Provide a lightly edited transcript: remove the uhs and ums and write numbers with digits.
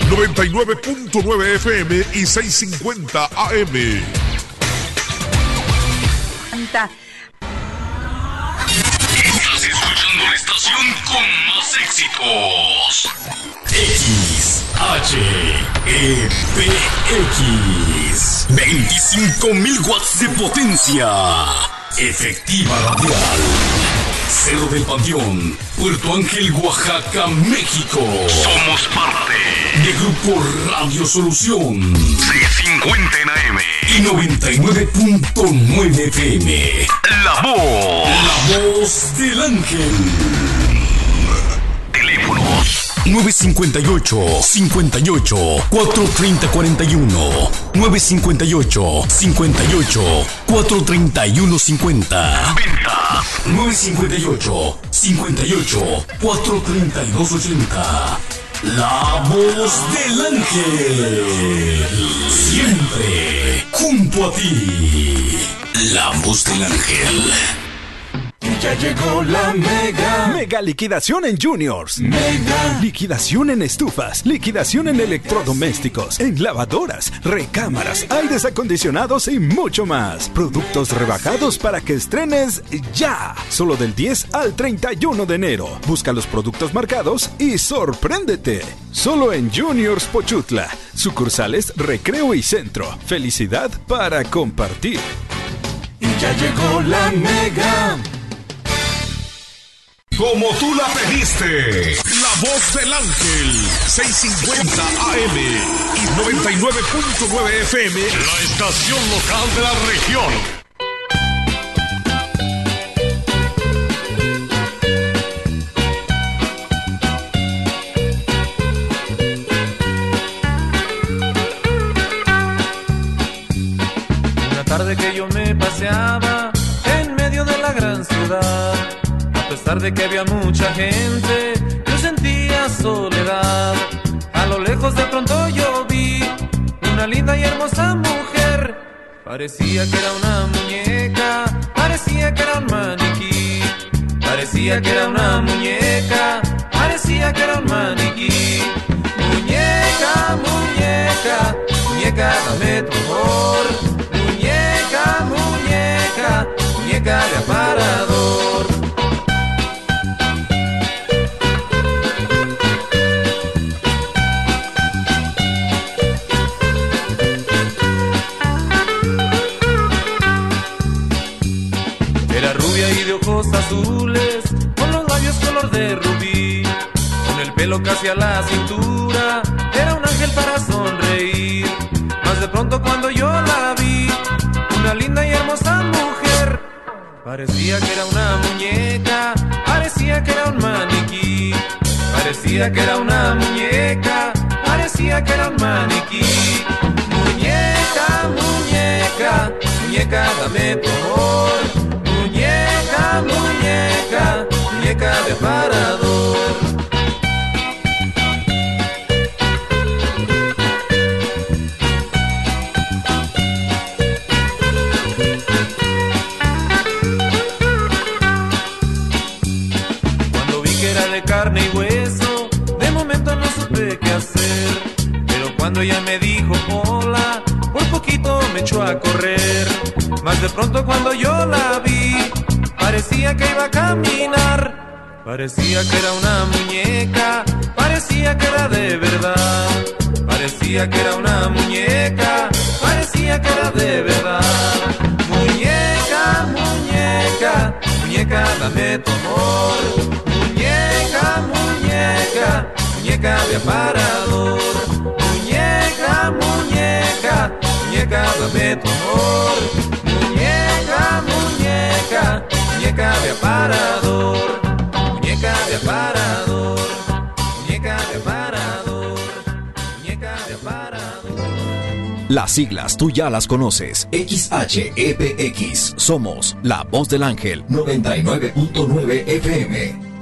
99.9 FM y 650 AM. Estás escuchando la estación con más éxitos. XHEPX 25.000 watts de potencia. Efectiva radial. Cerro del Panteón, Puerto Ángel, Oaxaca, México. Somos parte de Grupo Radio Solución. 650 en AM y 99.9 FM. La voz del ángel. Teléfonos 958-58-430-41. 958-58-431-50. Venta 958-58-432-80. La voz del ángel. Siempre junto a ti. La voz del ángel. Ya llegó la mega liquidación en Juniors. Liquidación en estufas, liquidación en electrodomésticos, en lavadoras, recámaras, aires acondicionados y mucho más. Productos rebajados para que estrenes ya. Solo del 10 al 31 de enero. Busca los productos marcados y sorpréndete. Solo en Juniors Pochutla. Sucursales Recreo y Centro. Felicidad para compartir. Y ya llegó la mega. Como tú la pediste, La Voz del Ángel, 650 AM y 99.9 FM, la estación local de la región. Una tarde que yo me paseaba en medio de la gran ciudad. A pesar de que había mucha gente, yo sentía soledad. A lo lejos de pronto yo vi una linda y hermosa mujer. Parecía que era una muñeca, parecía que era un maniquí. Parecía que era una muñeca, parecía que era un maniquí. Muñeca, muñeca, muñeca, dame tu amor. Muñeca, muñeca, muñeca de aparador. Y de ojos azules, con los labios color de rubí, con el pelo casi a la cintura, era un ángel para sonreír. Mas de pronto cuando yo la vi, una linda y hermosa mujer, parecía que era una muñeca, parecía que era un maniquí. Parecía que era una muñeca, parecía que era un maniquí. Muñeca, muñeca, muñeca, dame tu amor. Muñeca, muñeca, muñeca de aparador. Cuando vi que era de carne y hueso, de momento no supe qué hacer. Pero cuando ella me dijo hola, por poquito me echó a correr. Mas de pronto cuando yo la vi, parecía que iba a caminar. Parecía que era una muñeca, parecía que era de verdad. Parecía que era una muñeca, parecía que era de verdad. Muñeca, muñeca, muñeca, dame tu amor. Muñeca, muñeca, muñeca de aparador. Muñeca, muñeca, muñeca, dame tu amor. Muñeca, muñeca, muñeca de aparador. Muñeca de aparador. Muñeca de aparador. Muñeca de aparador. Las siglas tú ya las conoces. XHEPX. Somos La Voz del Ángel. 99.9 FM.